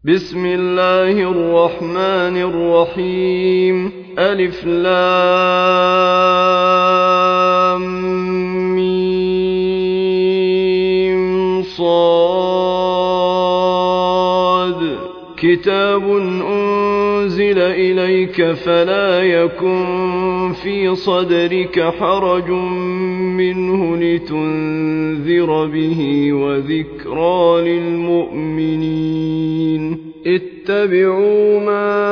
بسم الله الرحمن الرحيم. ألف لام ميم صاد. كتاب أنزل إليك فلا يكن في صدرك حرج منه لتنذر به وذكرى للمؤمنين. اتبعوا ما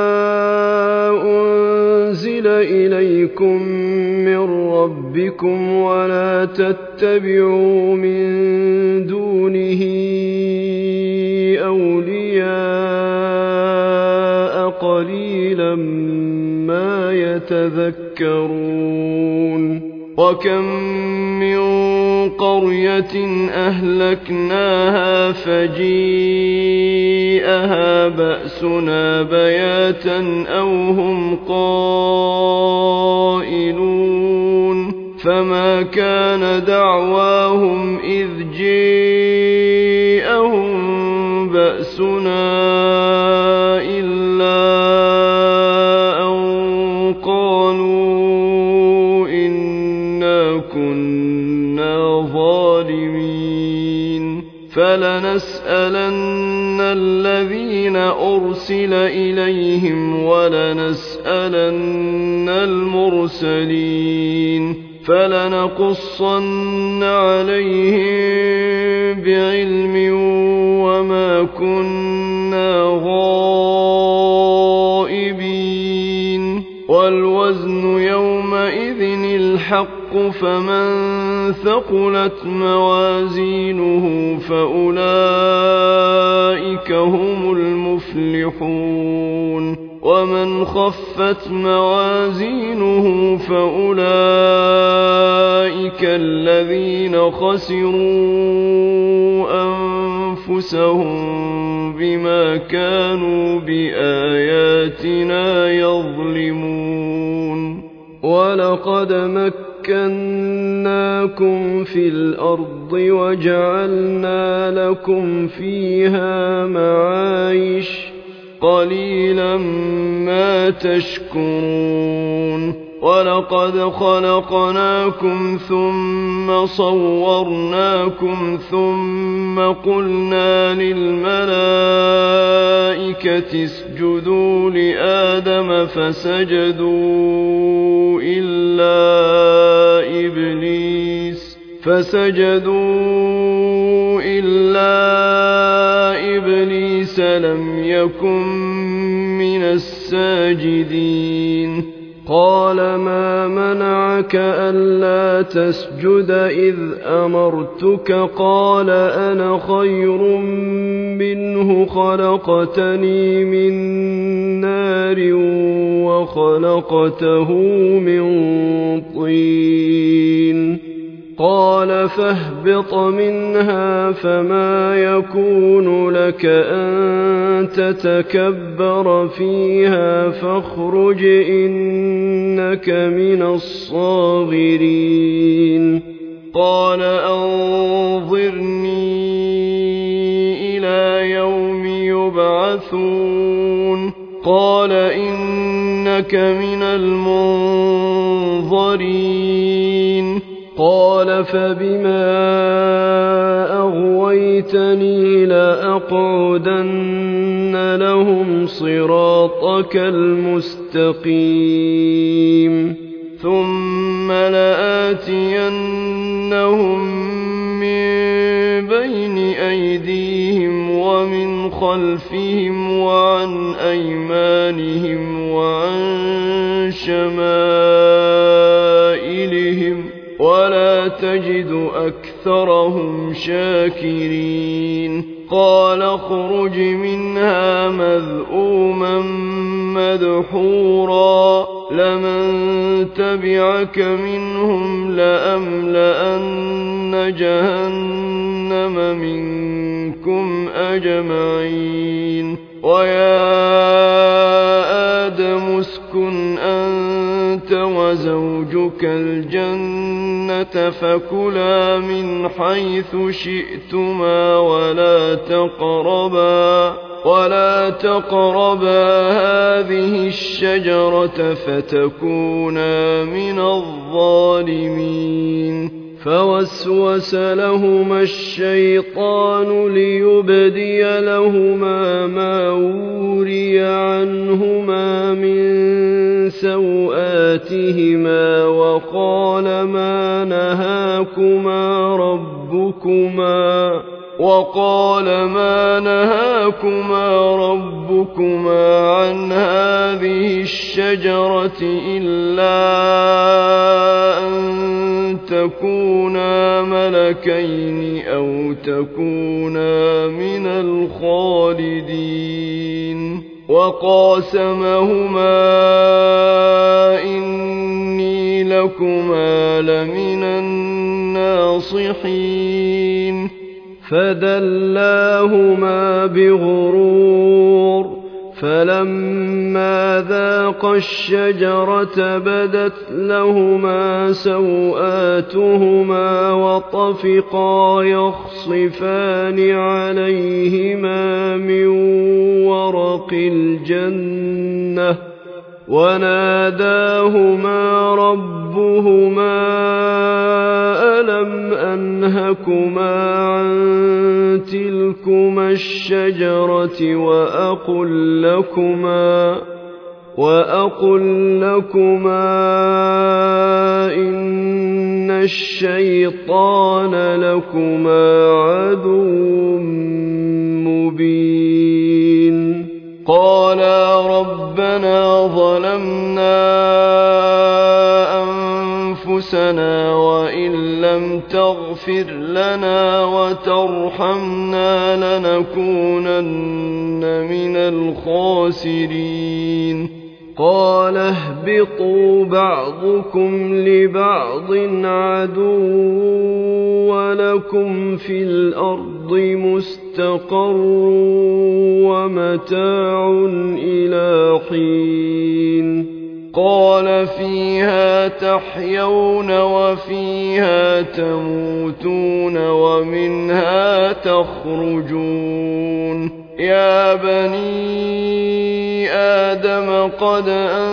أنزل إليكم من ربكم ولا تتبعوا من دونه أولياء قليلا ما يتذكرون. وكم من قرية أهلكناها فجيءها بأسنا بياتا أو هم قائلون. فما كان دعواهم إذ جيءهم بأسنا إلا أن قالوا إنا كنا ظالمين. فلنسألن الذين أرسل إليهم ولنسألن المرسلين. فلنقصن عليهم بعلم وما كنا غائبين. والوزن يومئذ الحق فمن ثقلت موازينه فأولئك هم المفلحون. ومن خفت موازينه فأولئك الذين خسروا أنفسهم بما كانوا بآياتنا يظلمون. ولقد مكناكم في الأرض وجعلنا لكم فيها معايش قليلا ما تشكرون. ولقد خلقناكم ثم صورناكم ثم قلنا للملائكة اسجدوا لآدم فسجدوا إلا إبليس لم يكن من الساجدين. قال ما منعك ألا تسجد إذ أمرتك؟ قال أنا خير منه خلقتني من نار وخلقته من طين. قال فاهبط منها فما يكون لك أن تتكبر فيها فاخرج إنك من الصاغرين. قال أنظرني إلى يوم يبعثون. قال إنك من المنظرين. قال فبما أغويتني لأقعدن لهم صراطك المستقيم ثم لآتينهم من بين أيديهم ومن خلفهم وعن أيمانهم وعن شمائلهم ولا تجد أكثرهم شاكرين. قال اخرج منها مذءوما مدحورا لمن تبعك منهم لأملأن جهنم منكم أجمعين. ويا آدم اسكن أنت وزوجك الجنة فكلا من حيث شئتما ولا تقربا هذه الشجرة فتكونا من الظالمين فوسوس لهما الشيطان ليبدي لهما ما وري عنهما من سوآتهما وقال ما نهاكما ربكما عن هذه الشجرة إلا أن تكونا ملكين أو تكونا من الخالدين وقاسمهما إني لكما لمن الناصحين فدلاهما بغرور فلما ذاقا الشجرة بدت لهما سوآتهما وطفقا يخصفان عليهما من ورق الجنة وناداهما ربهما ألم أنهكما عن تلكما الشجرة وأقل لكما إن الشيطان لكما عدو مبين قالا ربنا ظلمنا أنفسنا وإن لم تغفر لنا وترحمنا لنكونن من الخاسرين قال اهبطوا بعضكم لبعض عدو ولكم في الأرض مستقر ومتاع إلى حين قال فيها تحيون وفيها تموتون ومنها تخرجون يا بني آدم قد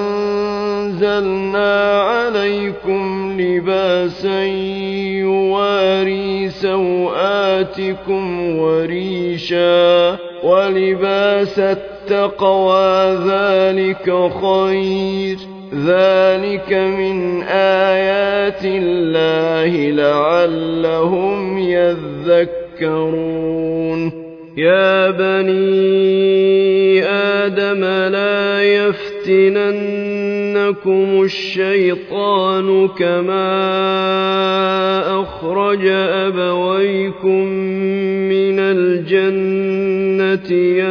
أنزلنا عليكم لباسا يواري سوآتكم وريشا ولباس التقوى ذلك خير ذلك من آيات الله لعلهم يذكرون يا بني آدم لا يفتننكم الشيطان كما أخرج أبويكم من الجنة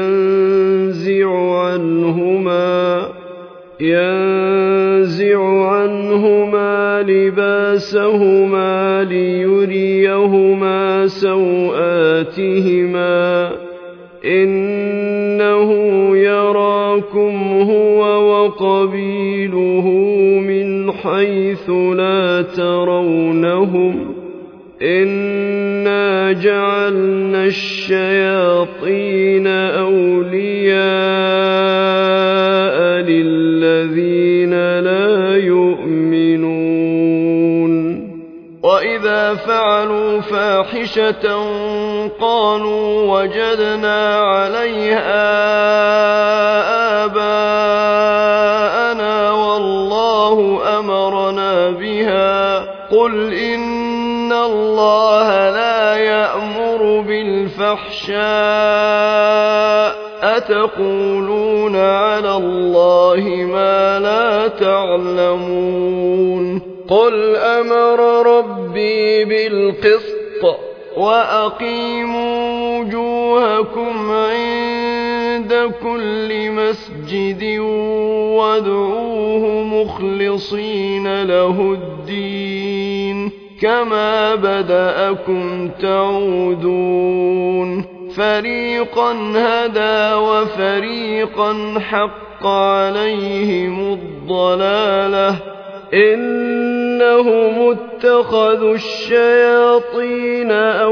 ينزع عنهما لباسهما ليريهما سوآتهما إنه يراكم هو وقبيله من حيث لا ترونهم إنا جعلنا الشياطين أولياء للذين لا يؤمنون وإذا فعلوا فاحشة قالوا وجدنا عليها آباءنا والله أمرنا بها قل إن الله لا يأمر بالفحشاء أتقولون على الله ما لا تعلمون قل أمر ربي بالقسط وأقيموا وجوهكم عند كل مسجد وادعوه مخلصين له الدين كما بدأكم تعودون فريقا هدى وفريقا حق عليهم الضلالة إنهم اتخذوا الشياطين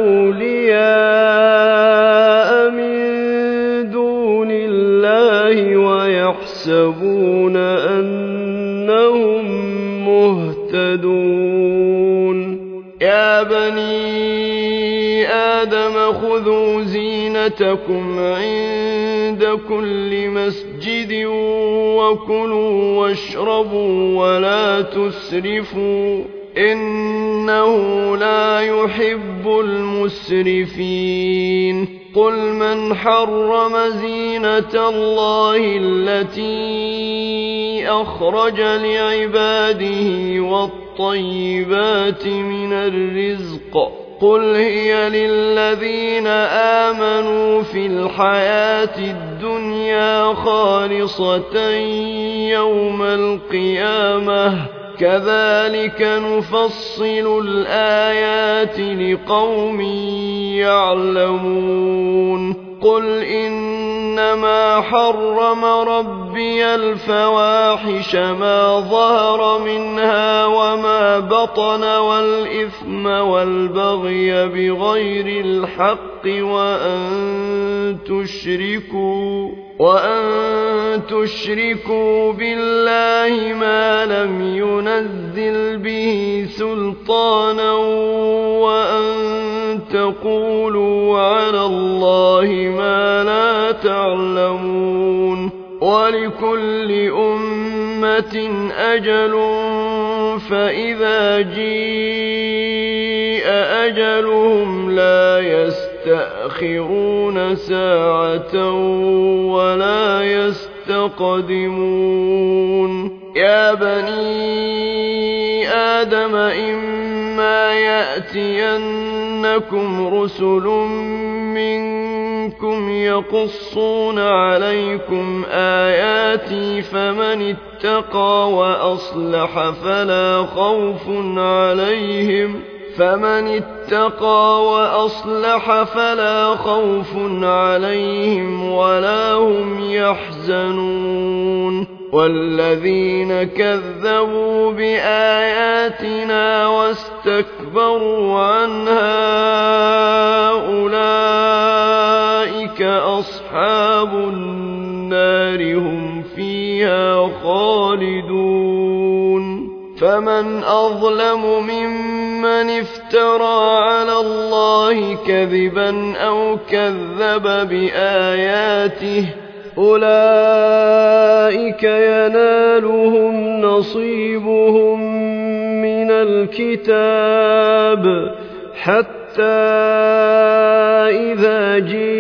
أولياء من دون الله ويحسبون أنهم مهتدون يا بني آدم خذوا زينتكم عند كل مسجد وكلوا واشربوا ولا تسرفوا إنه لا يحب المسرفين قل من حرم زينة الله التي أخرج لعباده والطيبات من الرزق قل هي للذين آمنوا في الحياة الدنيا خالصة يوم القيامة كذلك نفصل الآيات لقوم يعلمون قل إنما حرم ربي الفواحش ما ظهر منها وما بطن والإثم والبغي بغير الحق وأن تشركوا بالله ما لم ينزل به سلطانا وأن تقولوا على الله ما لا تعلمون ولكل أمة أجل فإذا جيء أجلهم لا يستأخرون ساعة ولا يستقدمون يا بني آدم إما يأتينكم رسل منكم يقصون عليكم آياتي فمن اتقى وأصلح فلا خوف عليهم ولا هم يحزنون والذين كذبوا بآياتنا واستكبروا عنها أولئك أصحاب النار هم فيها خالدون فمن أظلم ممن افترى على الله كذبا أو كذب بآياته أولئك ينالهم نصيبهم من الكتاب حتى إذا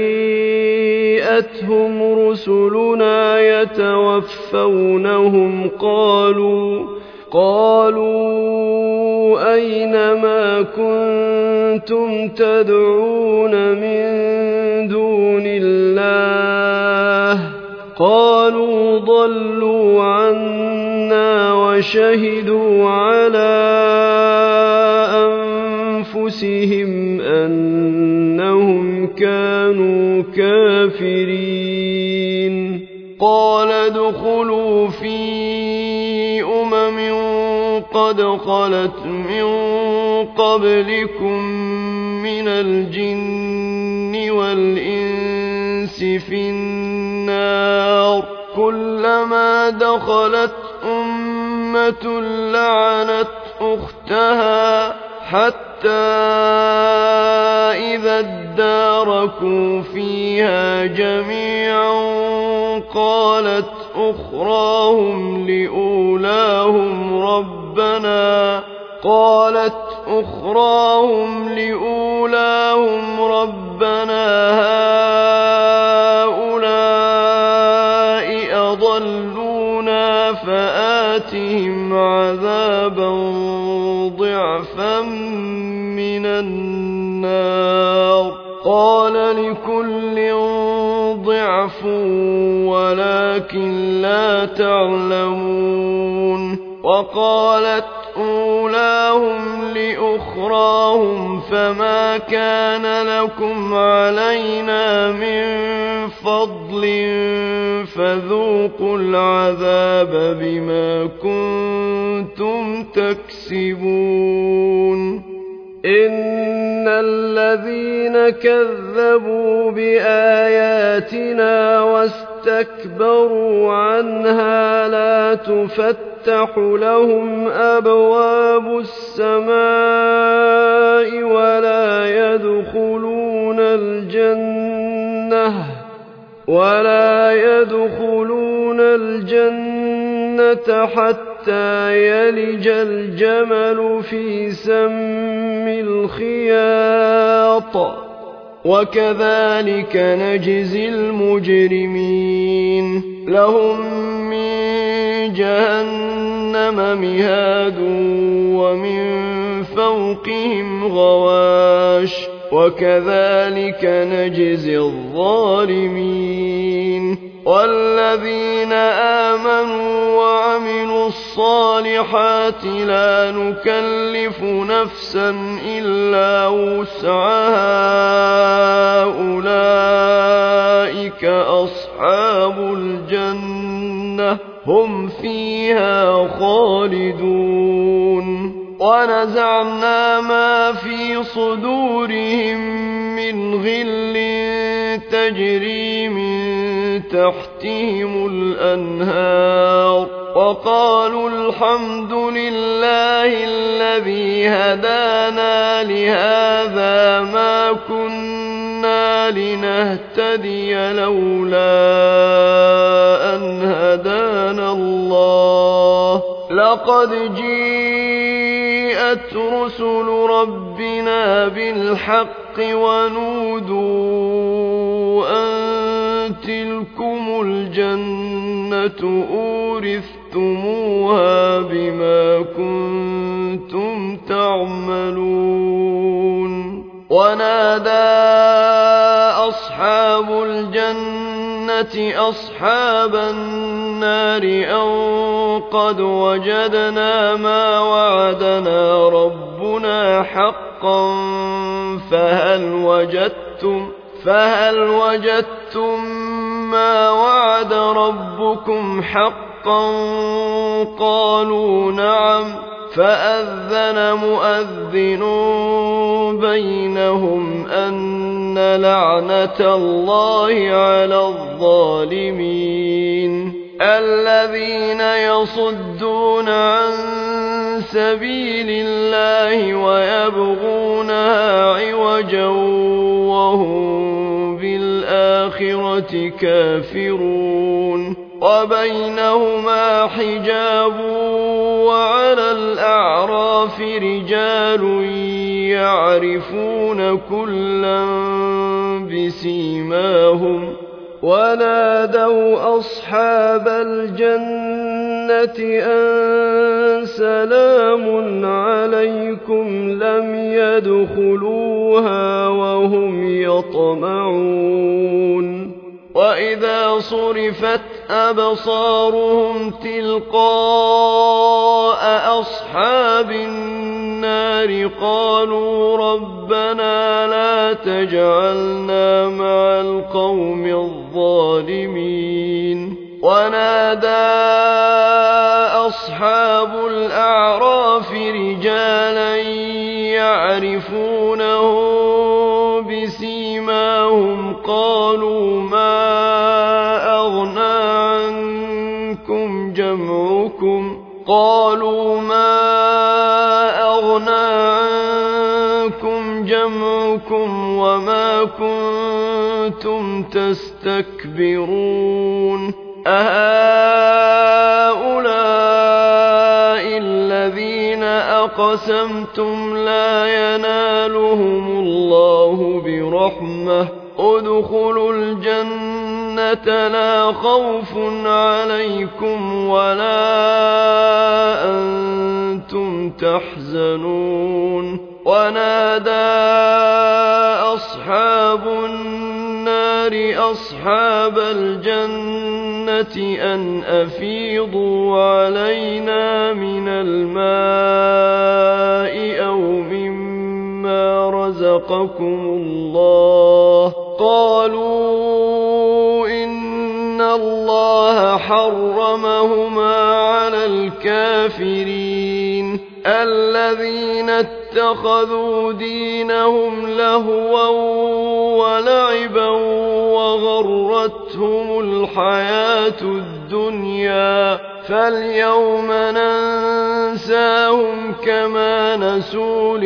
جيءتهم رسلنا يتوفونهم قالوا أين ما كنتم تدعون من دون الله قالوا ضلوا عنا وشهدوا على أنفسهم أنهم كانوا كافرين قال ادخلوا في قد خلت من قبلكم من الجن والإنس في النار كلما دخلت أمة لعنت أختها حتى إذا اداركوا فيها جميعا قالت أخراهم لأولاهم ربنا هؤلاء أضلونا فآتهم عذابا ضعفا من النار قال لكل ضعف ولكن لا تعلمون وقالت أولاهم لأخراهم فما كان لكم علينا من فضل فذوقوا العذاب بما كنتم تكسبون إن الذين كذبوا بآياتنا واستكبروا عنها لا تفتح لهم أبواب السماء ولا يدخلون الجنة حتى يلج الجمل في سم الخياط وكذلك نجزي المجرمين لهم من جهنم مهاد ومن فوقهم غواش وكذلك نجزي الظالمين والذين آمنوا وعملوا الصالحات لا نكلف نفسا إلا وسعها أولئك أصحاب الجنة هم فيها خالدون ونزعنا ما في صدورهم من غل تجري من تحتهم الأنهار وقالوا الحمد لله الذي هدانا لهذا ما كنا لنهتدي لولا أن هدانا الله لقد جاءت رسل ربنا بالحق ونودوا أن تلكم الجنة أورثتموها بما كنتم تعملون ونادى أصحاب الجنة أصحاب النار أن قد وجدنا ما وعدنا ربنا حقا فهل وجدتم ما وعد ربكم حقا قالوا نعم فأذن مؤذن بينهم أن لعنة الله على الظالمين الذين يصدون عن سبيل الله ويبغونها عوجا وهم بالآخرة كافرون وبينهما حجاب وعلى الأعراف رجال يعرفون كلا بسيماهم ونادوا أصحاب الجنة أن سلام عليكم لم يدخلوها وهم يطمعون وإذا صرفت أبصارهم تلقاء أصحاب النار قالوا ربنا لا تجعلنا مع القوم الظالمين ونادى أصحاب الأعراف رجالا يعرفونهم بسيماهم قالوا ما أغنى عنكم جمعكم وما كنتم تستكبرون أهؤلاء الذين أقسمتم لا ينالهم الله برحمة ادخلوا الجنة لا خوف عليكم ولا أنتم تحزنون ونادى أصحاب النار أصحاب الجنة أن أفيضوا علينا من الماء أو مما رزقكم الله قالوا إن الله حرمهما على الكافرين الذين اتخذوا دينهم لهوا ولعبا وغرتهم الحياة الدنيا فاليوم ننساهم كما نسوا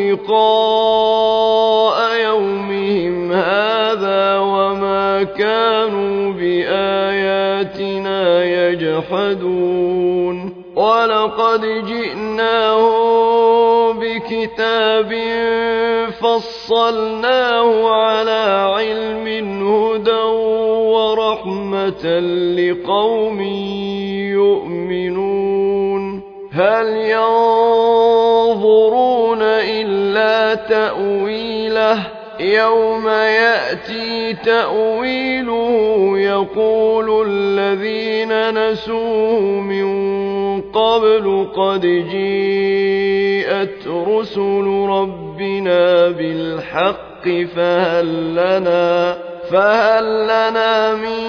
لقاء يومهم هذا وما كانوا بآياتنا يجحدون ولقد جئناهم بكتاب فصلناه على علم هدى ورحمة لقوم يؤمنون هل ينظرون إلا تأويله يوم يأتي تأويله يقول الذين نسوه من قبل قد جيءت رسل ربنا بالحق فهل لنا من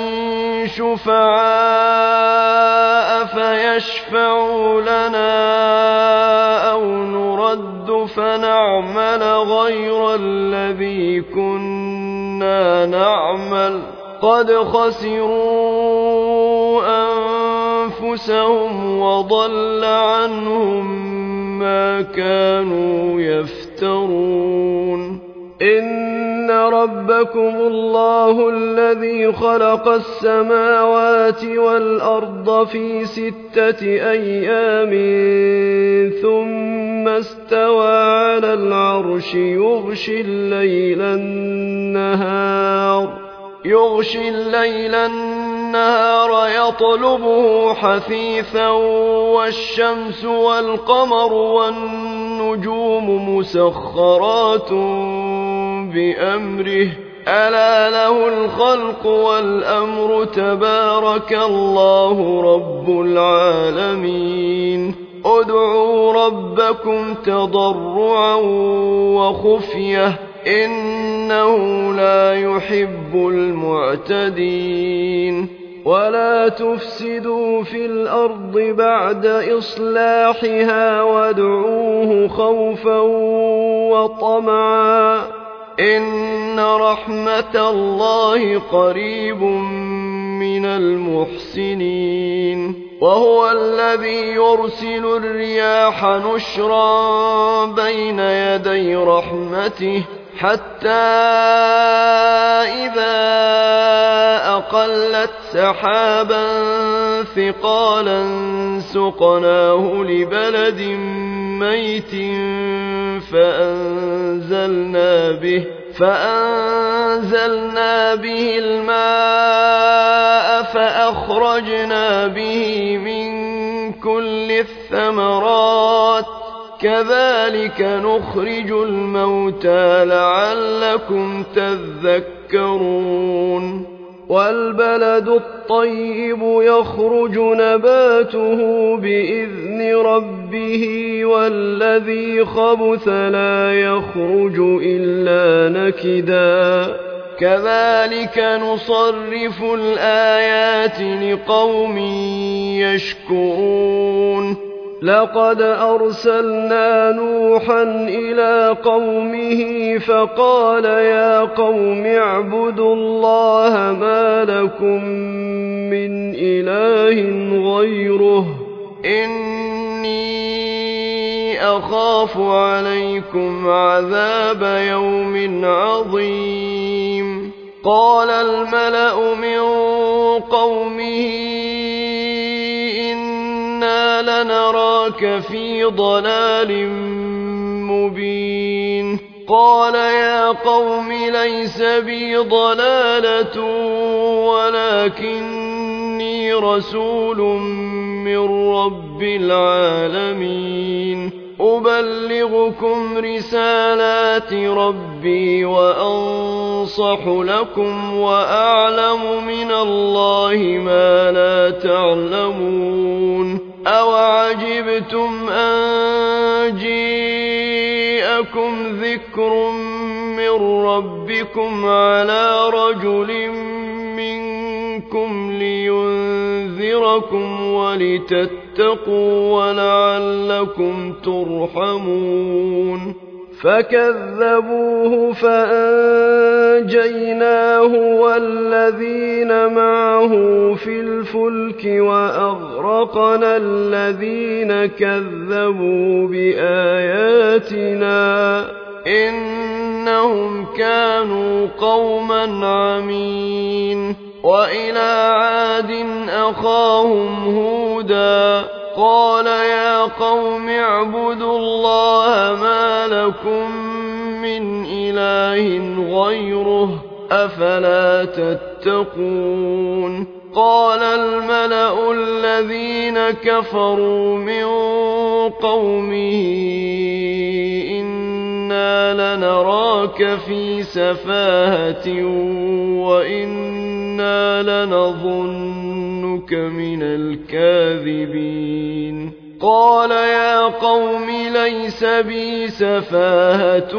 شفعاء فيشفعوا لنا أو نرد فنعمل غير الذي كنا نعمل قد خسروا أنفسهم وضل عنهم ما كانوا يفترون إن ربكم الله الذي خلق السماوات والأرض في 6 أيام ثم استوى على العرش يغشي الليل النهار يطلبه حثيثا والشمس والقمر والنجوم مسخرات بأمره ألا له الخلق والأمر تبارك الله رب العالمين ادعوا ربكم تضرعا وخفية إنه لا يحب المعتدين ولا تفسدوا في الأرض بعد إصلاحها وادعوه خوفا وطمعا إن رحمة الله قريب من المحسنين وهو الذي يرسل الرياح نشرا بين يدي رحمته حتى إذا أقلت سحابا ثقالا سقناه لبلد ميت فأنزلنا به الماء فأخرجنا به من كل الثمرات كذلك نخرج الموتى لعلكم تذكرون والبلد الطيب يخرج نباته بإذن ربه والذي خبث لا يخرج إلا نكدا كذلك نصرف الآيات لقوم يشكرون لقد أرسلنا نوحا إلى قومه فقال يا قوم اعبدوا الله ما لكم من إله غيره إني أخاف عليكم عذاب يوم عظيم قال الملأ من قومه إنا لنراك في ضلال مبين قال يا قوم ليس بي ضلالة ولكني رسول من رب العالمين أبلغكم رسالات ربي وأنصح لكم وأعلم من الله ما لا تعلمون أوعجبتم أن جيءكم ذكر من ربكم على رجل منكم لينذركم لينذركم ولتتقوا ولعلكم ترحمون فكذبوه فأنجيناه والذين معه في الفلك وأغرقنا الذين كذبوا بآياتنا إنهم كانوا قوما عمين وإلى عاد أخاهم هودا قال يا قوم اعبدوا الله ما لكم من إله غيره أفلا تتقون قال الملأ الذين كفروا من قومه إنا لنراك في سفاهة وإنا لنظنك من الكاذبين قال يا قوم ليس بي سفاهة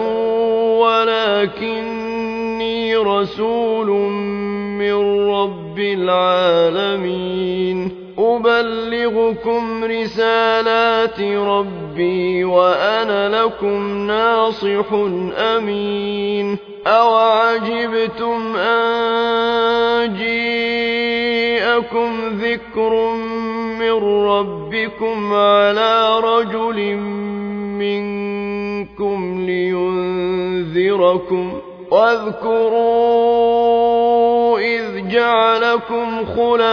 ولكني رسول من رب العالمين أبلغكم رسالات ربي وأنا لكم ناصح أمين أوعجبتم أن جيءكم ذكر من ربكم على رجل منكم لينذركم واذكروا إذ جعلكم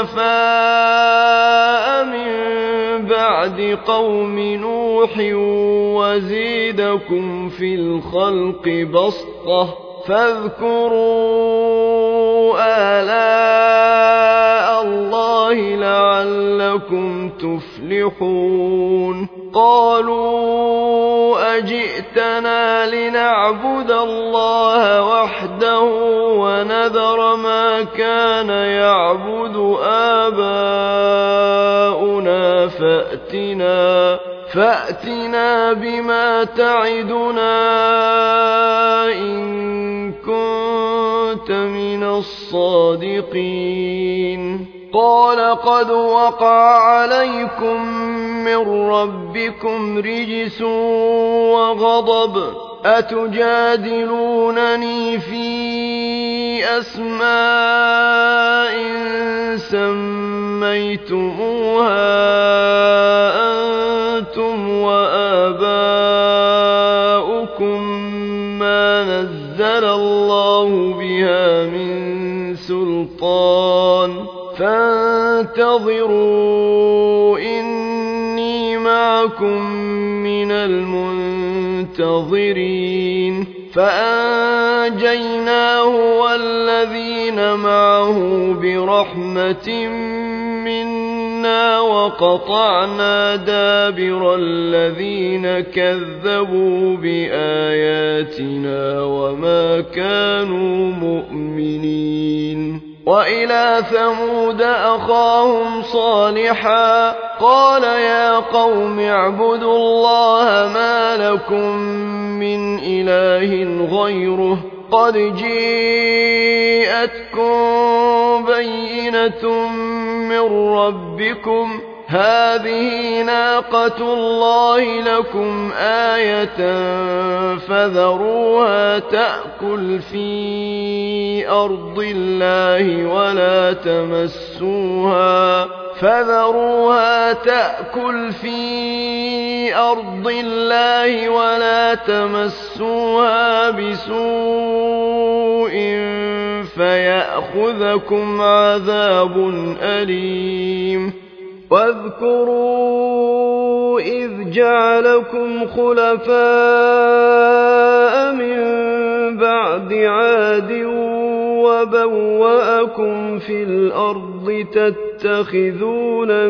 خلفاء من بعد قوم نوح وزيدكم في الخلق بسطة فاذكروا آلاء الله لعلكم تفلحون قالوا أجئتنا لنعبد الله وحده ونذر ما كان يعبد آباؤنا فأتنا بما تعدنا إن كنت من الصادقين قال قد وقع عليكم من ربكم رجس وغضب أتجادلونني في أسماء سميتموها أنتم وآباؤكم ما نزل الله بها من سلطان فانتظروا إني معكم من المنتظرين فأنجيناه والذين معه برحمة منا وقطعنا دابر الذين كذبوا بآياتنا وما كانوا مؤمنين وإلى ثمود أخاهم صالحا قال يا قوم اعبدوا الله ما لكم من إله غيره قد جاءتكم بينة من ربكم هذه ناقة الله لكم آية فذروها تأكل في أرض الله ولا تمسوها بسوء فيأخذكم عذاب أليم واذكروا إذ جعلكم خلفاء من بعد عاد وبوأكم في الأرض تتخذون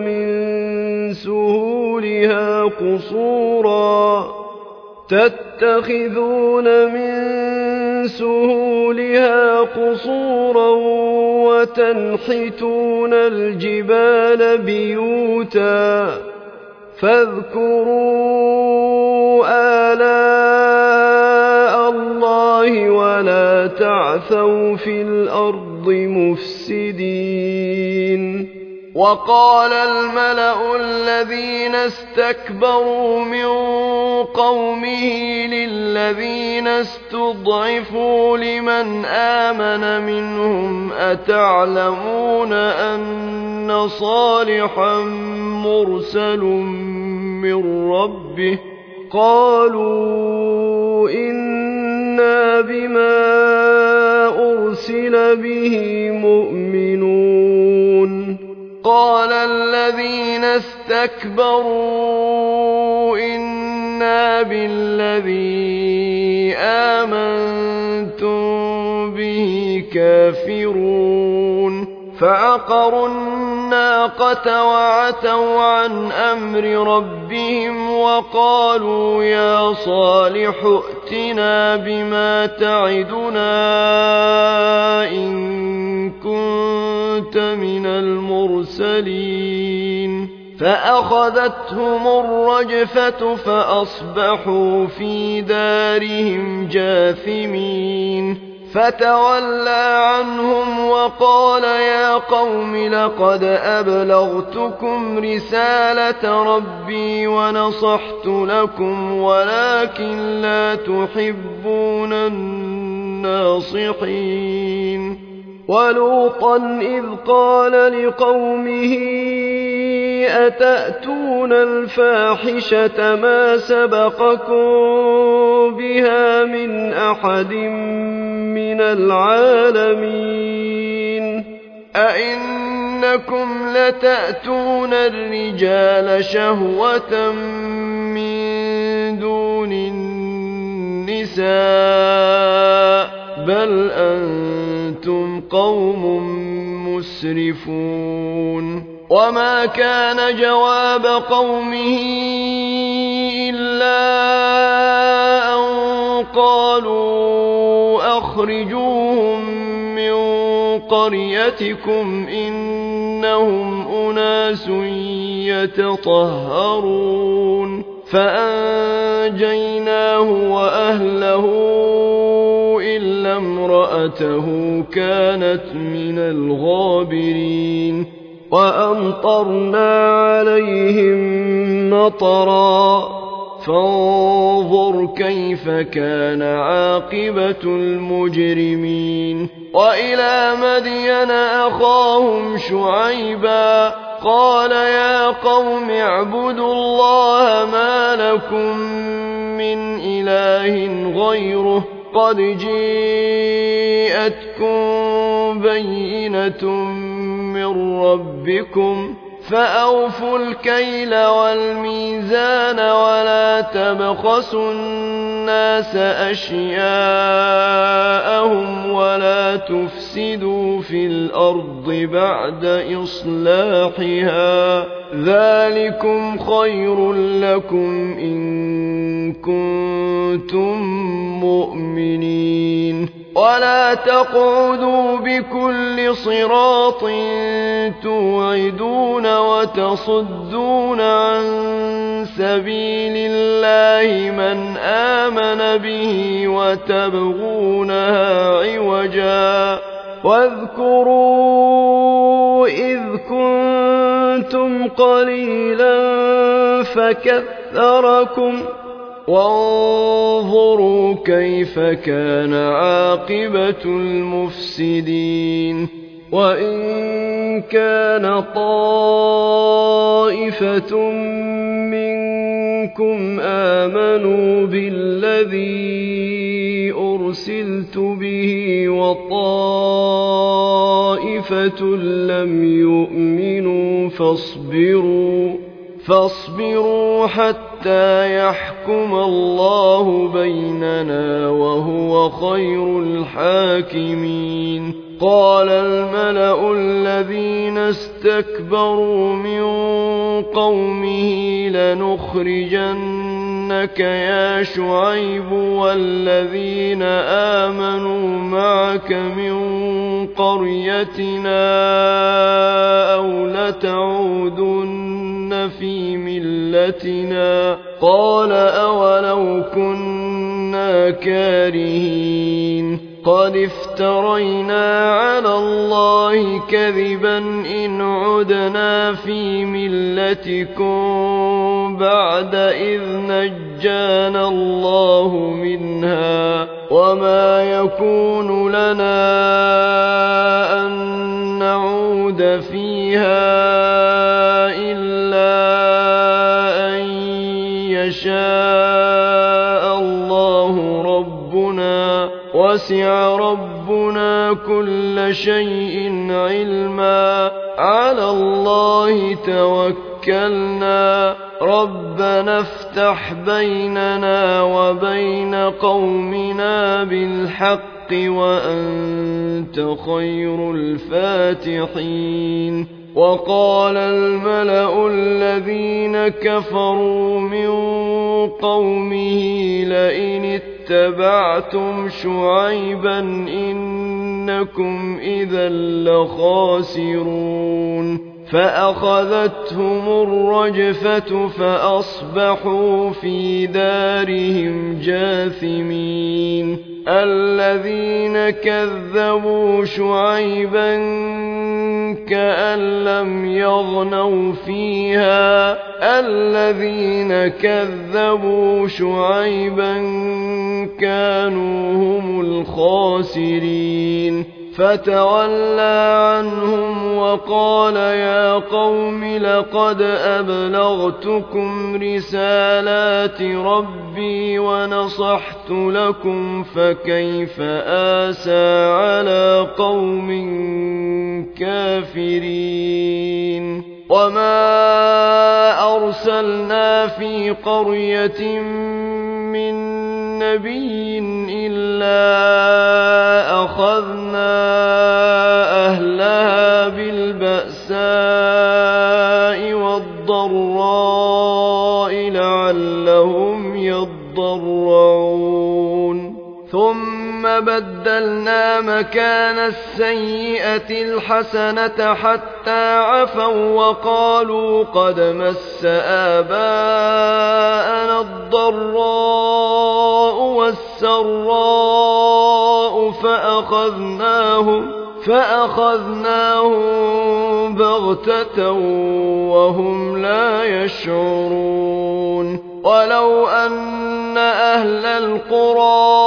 من سهولها قصورا وتنحتون الجبال بيوتا فاذكروا آلاء الله ولا تعثوا في الأرض مفسدين وقال الملأ الذين استكبروا من قومه للذين استضعفوا لمن آمن منهم أتعلمون أن صالحا مرسل من ربه قالوا إنا بما أرسل به مؤمنون قال الذين استكبروا إنا بالذي آمنتم به كافرون فعقروا الناقة وعتوا عن أمر ربهم وقالوا يا صالح ائتنا بما تعدنا إن كنت من المرسلين فأخذتهم الرجفة فأصبحوا في دارهم جاثمين فتولى عنهم وقال يا قوم لقد أبلغتكم رسالة ربي ونصحت لكم ولكن لا تحبون الناصحين ولوطا إذ قال لقومه أتأتون الفاحشة ما سبقكم بها من أحد من العالمين أئنكم لتأتون الرجال شهوة من دون النساء بل أنتم قوم مسرفون وما كان جواب قومه إلا أن قالوا أخرجوهم من قريتكم إنهم أناس يتطهرون فأنجيناه وأهله إلا امرأته كانت من الغابرين وأمطرنا عليهم مطرا فانظر كيف كان عاقبة المجرمين وإلى مدين أخاهم شعيبا قال يا قوم اعبدوا الله ما لكم من إله غيره قد جاءتكم بينة من ربكم فأوفوا الكيل والميزان ولا تبخسوا الناس أشياءهم ولا تفسدوا في الأرض بعد إصلاحها ذلكم خير لكم إن كنتم مؤمنين ولا تقعدوا بكل صراط توعدون وتصدون عن سبيل الله من آمن به وتبغونها عوجا واذكروا إذ كنتم قليلا فكثركم وانظروا كيف كان عاقبة المفسدين وإن كان طائفة منكم آمنوا بالذي أرسلت به وطائفة لم يؤمنوا فاصبروا حتى يحكم الله بيننا وهو خير الحاكمين قال الملأ الذين استكبروا من قومه لنخرجنك يا شعيب والذين آمنوا معك من قريتنا أو لتعودن في ملتنا قال أولو كنا كارهين قد افترينا على الله كذبا إن عدنا في ملتكم بعد إذ نجانا الله منها وما يكون لنا أن نعود فيها إلا أن يشاء الله ربنا وسع ربنا كل شيء علما على الله توكلنا ربنا افتح بيننا وبين قومنا بالحق وأنت خير الفاتحين وقال الملأ الذين كفروا من قومه لئن اتبعتم شعيبا إنكم إذا لخاسرون فأخذتهم الرجفة فأصبحوا في دارهم جاثمين الذين كذبوا شعيبا كأن لم يغنوا فيها الذين كذبوا شعيبا كانوا هم الخاسرين فتولى عنهم وقال يا قوم لقد أبلغتكم رسالات ربي ونصحت لكم فكيف آسى على قوم كافرين وما أرسلنا في قرية من نبي إلا أخذنا أهلها بالبأساء والضراء لعلهم يضرعون ثم بدلنا مكان السيئة الحسنة حتى عفوا وقالوا قد مس آباءنا الضراء والسراء فأخذناهم بغتة وهم لا يشعرون ولو أن أهل القرى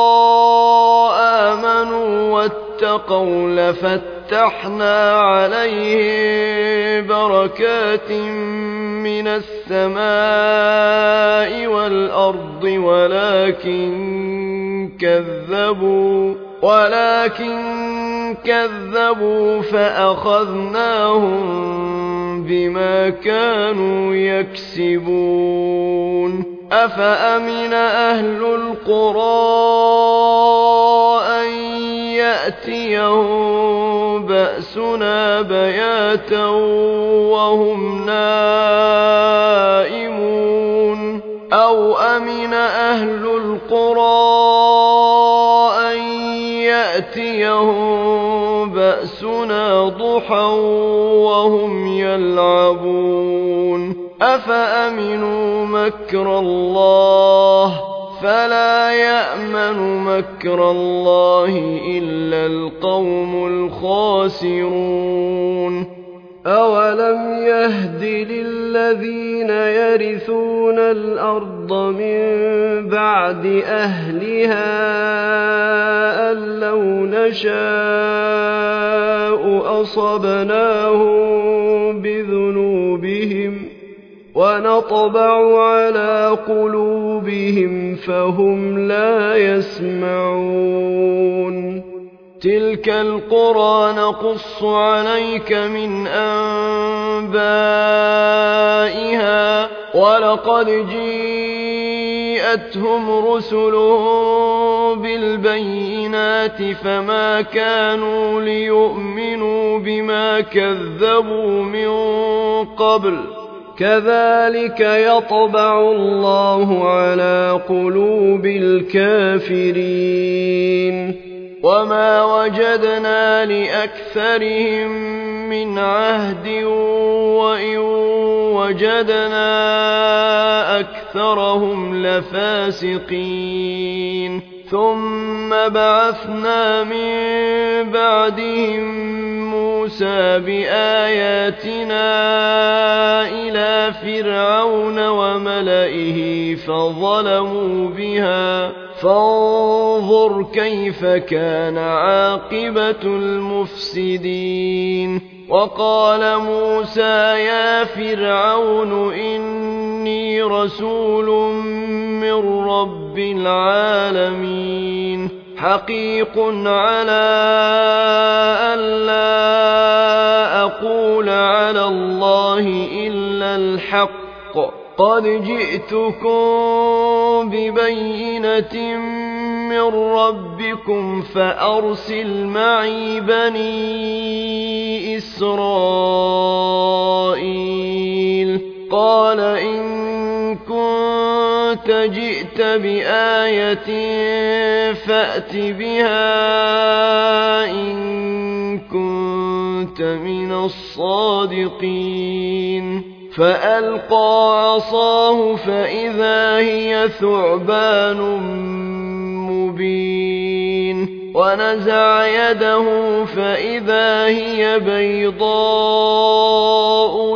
آمنوا واتقوا لفتحنا عليهم بركات من السماء والأرض ولكن كذبوا فأخذناهم بما كانوا يكسبون أفأمن أهل القرى أن يأتيهم بأسنا بياتا وهم نائمون أو أمن أهل القرى أن يأتيهم بأسنا ضحى وهم يلعبون أفأمنوا مكر الله فلا يأمن مكر الله إلا القوم الخاسرون أولم يهد للذين يرثون الأرض من بعد أهلها أن لو نشاء أصبناهم بذنوبهم ونطبع على قلوبهم فهم لا يسمعون تلك القرى نقص عليك من أنبائها ولقد جيءتهم رسلهم بالبينات فما كانوا ليؤمنوا بما كذبوا من قبل كذلك يطبع الله على قلوب الكافرين وما وجدنا لأكثرهم من عهد وإن وجدنا أكثرهم لفاسقين ثم بعثنا من بعدهم موسى بآياتنا إلى فرعون وملئه فظلموا بها فانظر كيف كان عاقبة المفسدين وقال موسى يا فرعون إني رسول من رب العالمين حقيق على ألا أقول على الله إلا الحق قد جئتكم ببينة من ربكم فأرسل معي بني إسرائيل قال إن كنت جئت بآية فأت بها إن كنت من الصادقين فألقى عصاه فإذا هي ثعبان مبين ونزع يده فإذا هي بيضاء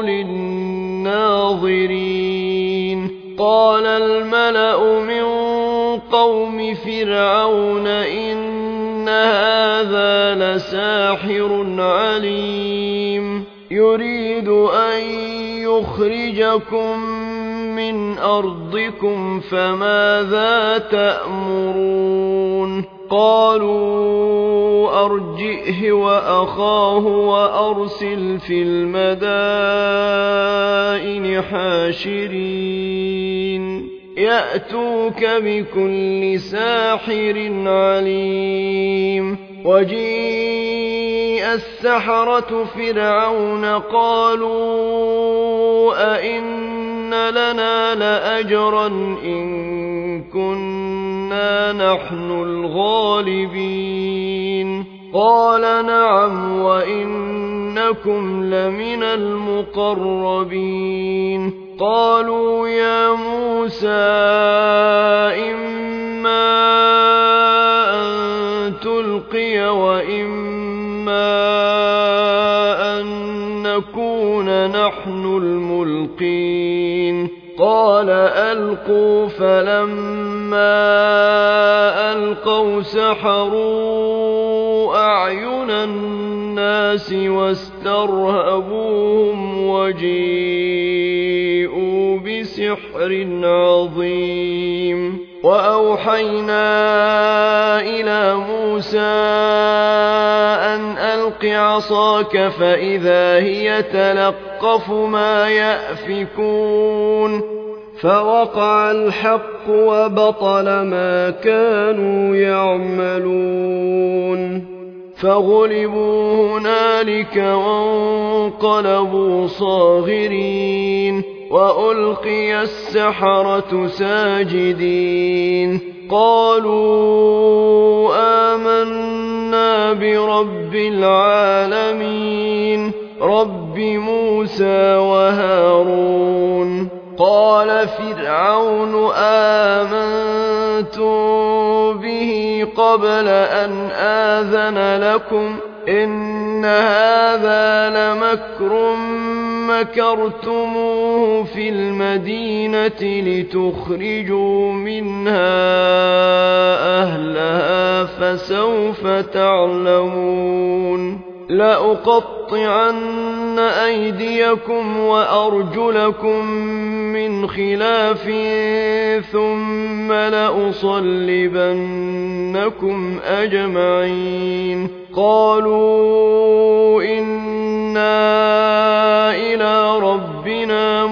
للناظرين قال الملأ من قوم فرعون إن هذا لساحر عليم يريد أن يخرجكم من أرضكم فماذا تأمرون قالوا أرجئه وأخاه وأرسل في المدائن حاشرين يأتوك بكل ساحر عليم وجيء السحرة فرعون قالوا أئن لنا لأجرا إن كنا نحن الغالبين قال نعم وإنكم لمن المقربين قالوا يا موسى إما أن تلقي وإما أن نكون نحن الملقين قال ألقوا فلما ألقوا سحروا أعين الناس واسترهبوهم وجيءوا بسحر عظيم وأوحينا إلى موسى أن ألق عصاك فإذا هي تلقف ما يأفكون فوقع الحق وبطل ما كانوا يعملون فغلبوا هنالك وانقلبوا صاغرين وألقي السحرة ساجدين قالوا آمنا برب العالمين رب موسى وهارون قال فرعون آمنتم به قبل أن آذن لكم إن هذا لمكر مكرتموه في المدينة لتخرجوا منها أهلها فسوف تعلمون لأقطعن أيديكم وأرجلكم من خلاف ثم لأصلبنكم أجمعين قالوا إنا إلى ربنا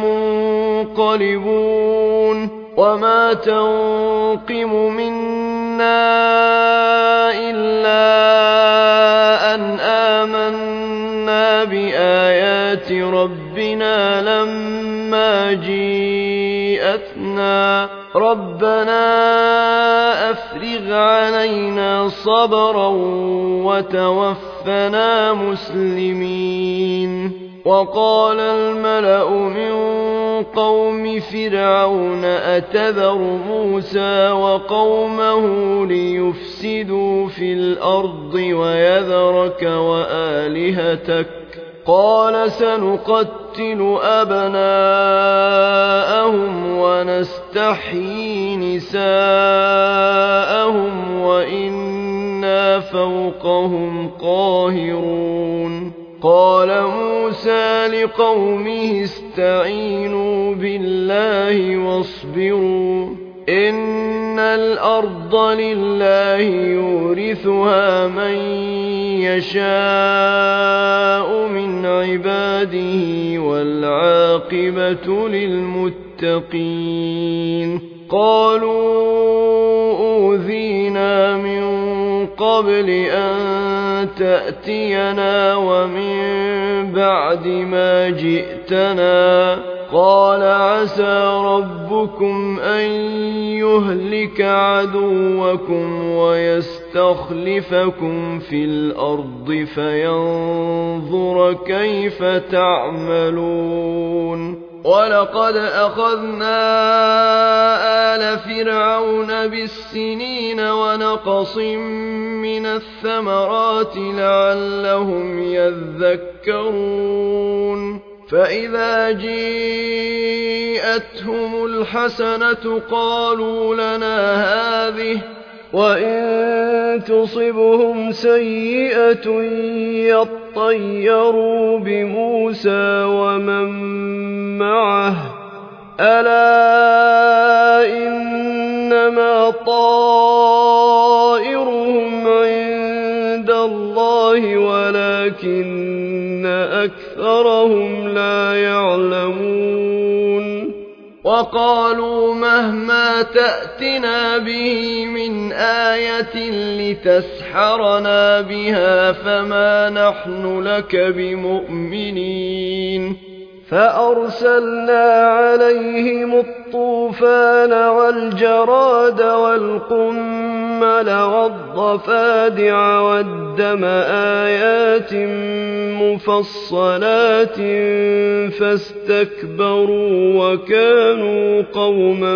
منقلبون وما تنقم منا إلا أن آمنا بآيات ربنا لما جيءتنا ربنا أفرغ علينا صبرا وتوفنا مسلمين وقال الملأ من قوم فرعون أتذر موسى وقومه ليفسدوا في الأرض ويذرك وآلهتك قال سنقتل أبناءهم ونستحيي نساءهم وإنا فوقهم قاهرون قال موسى لقومه استعينوا بالله واصبروا إن الأرض لله يورثها من يشاء من عباده والعاقبة للمتقين قالوا أوذينا من قبل أن تأتينا ومن بعد ما جئتنا قال عسى ربكم أن يهلك عدوكم ويستخلفكم في الأرض فينظر كيف تعملون ولقد أخذنا آل فرعون بالسنين ونقص من الثمرات لعلهم يذكرون فإذا جيءتهم الحسنة قالوا لنا هذه وإن تصبهم سيئة يطيروا بموسى ومن معه ألا إنما طائرهم عند الله ولكن أكثرهم لا يعلمون وقالوا مهما تأتنا به من آية لتسحرنا بها فما نحن لك بمؤمنين فأرسلنا عليهم الطوفان والجراد والقمل والضفادع والدم آيات مفصلات فاستكبروا وكانوا قوما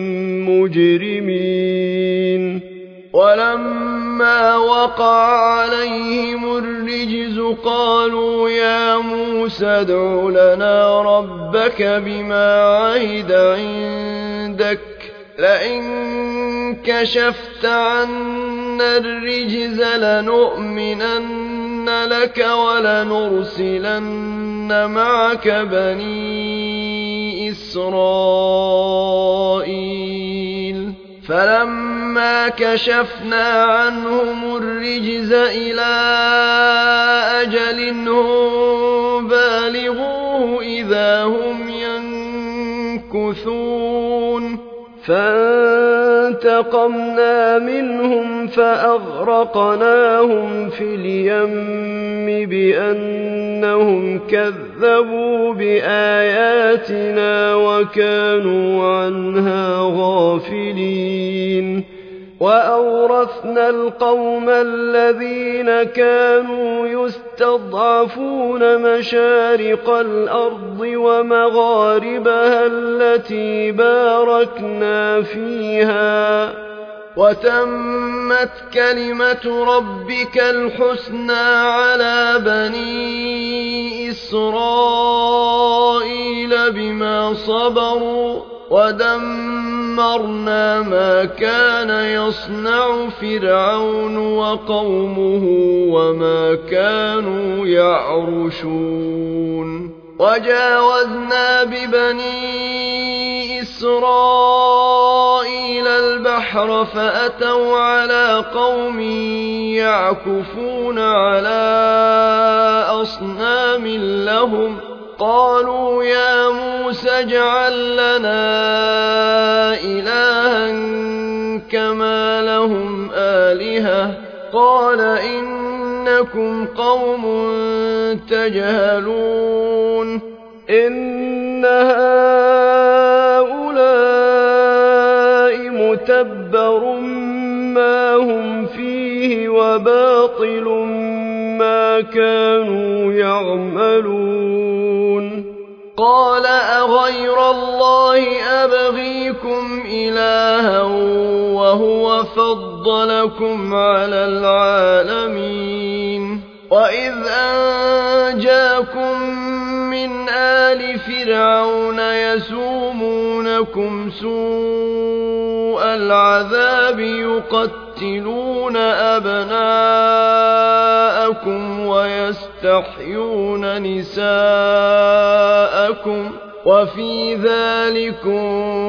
مجرمين ولما وقع عليهم الرجز قالوا يا موسى ادع لنا ربك بما عهد عندك لئن كشفت عنا الرجز لنؤمنن لك ولنرسلن معك بني إسرائيل فلما كشفنا عنهم الرجز إلى أجل هم بالغوه إذا هم ينكثون فانتقمنا منهم فأغرقناهم في اليم بأنهم كذبوا بآياتنا وكانوا عنها غافلين وأورثنا القوم الذين كانوا يستضعفون مشارق الأرض ومغاربها التي باركنا فيها وتمت كلمة ربك الحسنى على بني إسرائيل بما صبروا ودمرنا ما كان يصنع فرعون وقومه وما كانوا يعرشون وجاوزنا ببني إسرائيل البحر فأتوا على قوم يعكفون على أصنام لهم قالوا يا موسى اجعل لنا إلها كما لهم آلهة قال إنكم قوم تجهلون إن هؤلاء متبر ما هم فيه وباطل ما كانوا يعملون قال أغير الله أبغيكم إلها وهو فضلكم على العالمين وإذ أنجاكم من آل فرعون يسومونكم سوء العذاب يقتلون أبناءكم ويستحيون نساءكم وفي ذلكم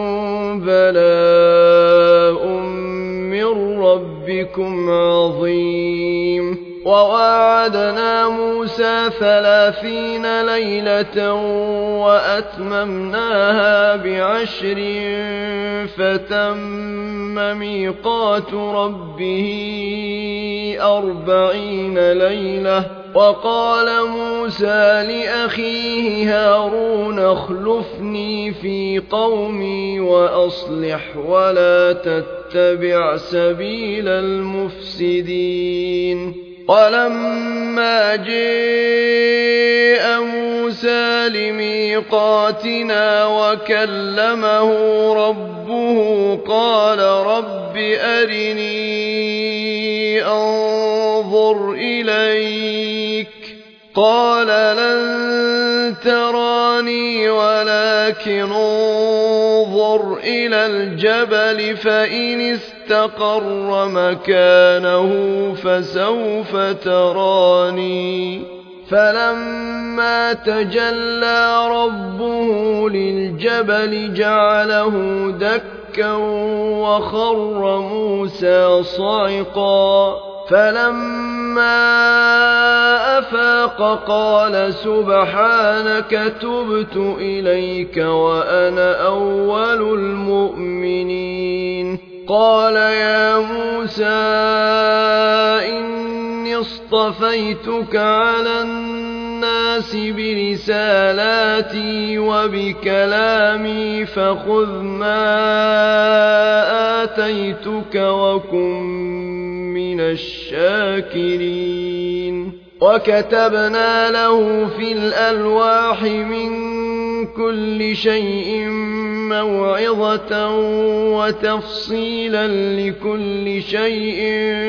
بلاء من ربكم عظيم وواعدنا موسى 30 ليلة وأتممناها ب10 فتم ميقات ربه 40 ليلة وقال موسى لأخيه هارون اخلفني في قومي وأصلح ولا تتبع سبيل المفسدين ولما جاء موسى لميقاتنا وكلمه ربه قال رب أرني أنظر إليك قال لن تراني ولكن انظر إلى الجبل فإن استقر مكانه فسوف تراني فلما تجلى ربه للجبل جعله دكا وخر موسى صعقا فلما أفاق قال سبحانك تبت إليك وأنا أول المؤمنين قال يا موسى إني اصطفيتك على الناس برسالاتي وبكلامي فخذ ما آتيتك وكن من الشاكرين وكتبنا له في الألواح من كل شيء موعظة وتفصيلا لكل شيء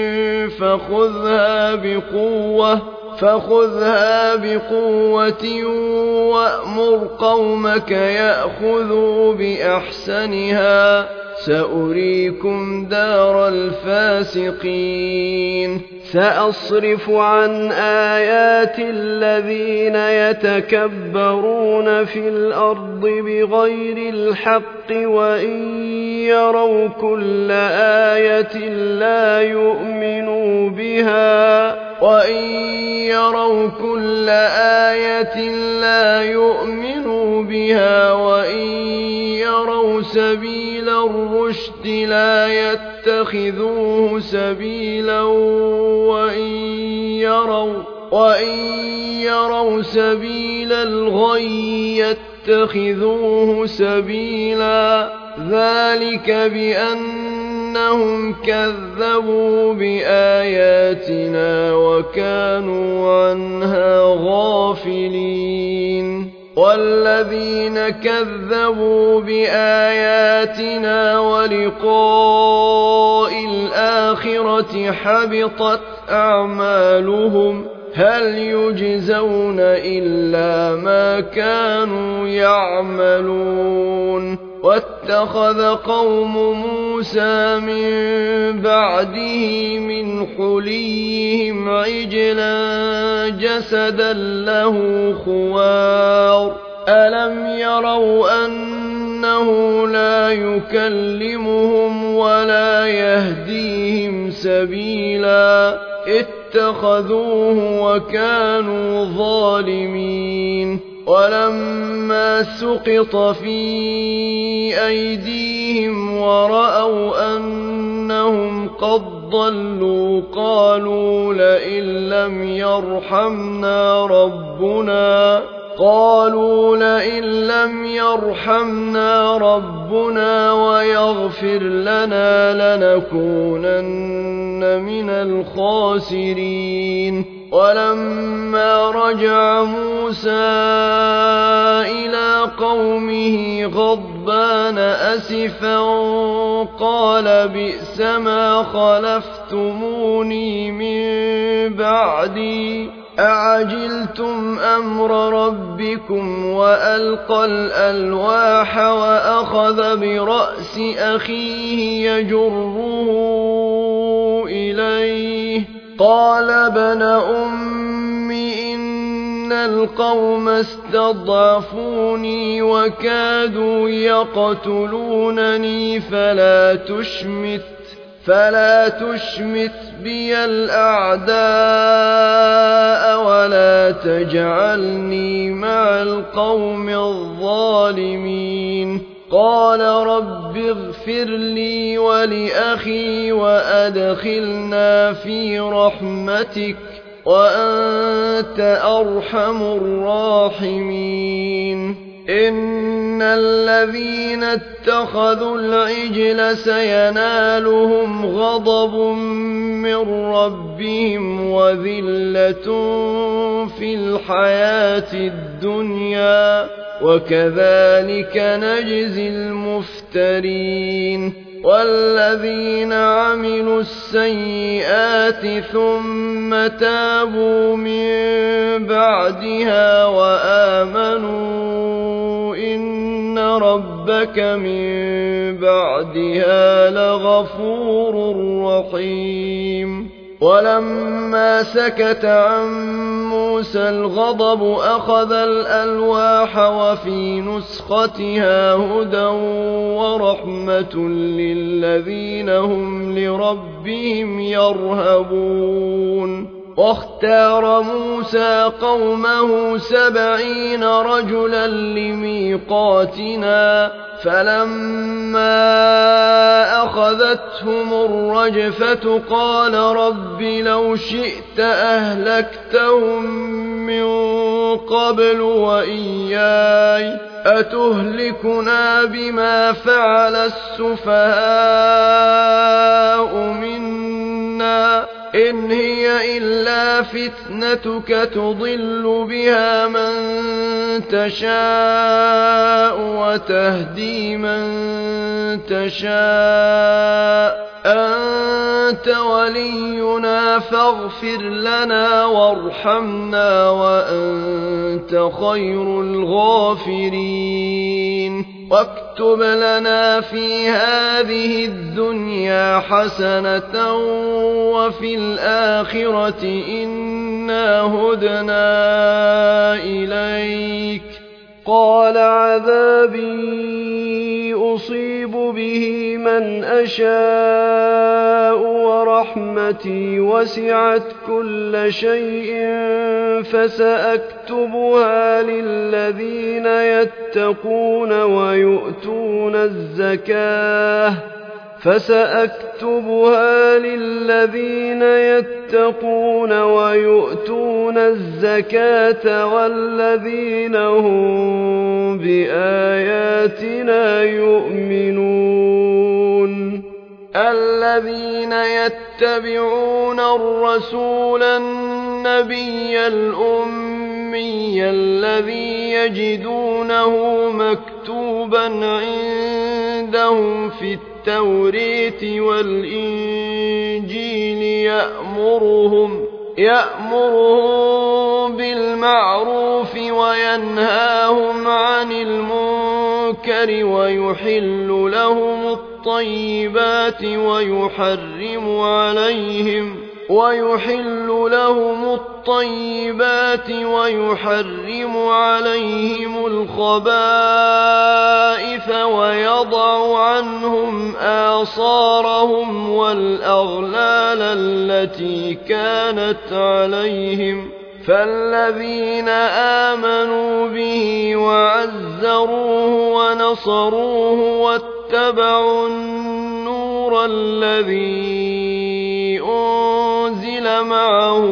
فخذها بقوة وأمر قومك يأخذوا بأحسنها سأريكم دار الفاسقين سأصرف عن آيات الذين يتكبرون في الأرض بغير الحق وإن يروا كل آية لا يؤمنوا بها وإن يروا سبيل الرشد لا يتخذوه سبيلا وإن يروا سبيل الغي يتخذوه سبيلا ذلك بأنهم كذبوا بآياتنا وكانوا عنها غافلين والذين كذبوا بآياتنا ولقاء الآخرة حبطت أعمالهم هل يجزون إلا ما كانوا يعملون واتخذ قوم موسى من بعده من حليهم عجلا جسدا له خوار ألم يروا أنه لا يكلمهم ولا يهديهم سبيلا اتخذوه وكانوا ظالمين ولما سقط في أيديهم ورأوا أنهم قد ضلوا قالوا لئن لم يرحمنا ربنا ويغفر لنا لنكونن من الخاسرين ولما رجع موسى إلى قومه غضبان أسفا قال بئس ما خلفتموني من بعدي أعجلتم أمر ربكم وألقى الألواح وأخذ برأس أخيه يجره إليه قال ابن أم إن القوم استضعفوني وكادوا يقتلونني فلا تشمت بي الأعداء ولا تجعلني مع القوم الظالمين قال رب اغفر لي ولأخي وأدخلنا في رحمتك وأنت أرحم الراحمين إن الذين اتخذوا العجل سينالهم غضب من ربهم وذلة في الحياة الدنيا وكذلك نجزي المفترين والذين عملوا السيئات ثم تابوا من بعدها وآمنوا إن ربك من بعدها لغفور رحيم ولما سكت عن موسى الغضب أخذ الألواح وفي نسختها هدى ورحمة للذين هم لربهم يرهبون واختار موسى قومه 70 رجلا لميقاتنا فلما أخذتهم الرجفة قال رب لو شئت أهلكتهم من قبل وإياي أتهلكنا بما فعل السفهاء منا إن هي إلا فتنتك تضل بها من تشاء وتهدي من تشاء أنت ولينا فاغفر لنا وارحمنا وأنت خير الغافرين واكتب لنا في هذه الدنيا حسنة وفي الآخرة إنا هدنا إليك قال عذابي أصيب به من أشاء ورحمتي وسعت كل شيء فسأكتبها للذين يتقون ويؤتون الزكاة والذين هم بآياتنا يؤمنون الذين يتبعون الرسول النبي الأمي الذي يجدونه مكتوبا عندهم في التوراة والإنجيل يأمرهم بالمعروف وينهاهم عن المنكر ويحل لهم الطيبات ويحرم عليهم الخبائث ويضع عنهم آصارهم والأغلال التي كانت عليهم فالذين آمنوا به وعزروه ونصروه واتبعوا النور الذي أنزل معه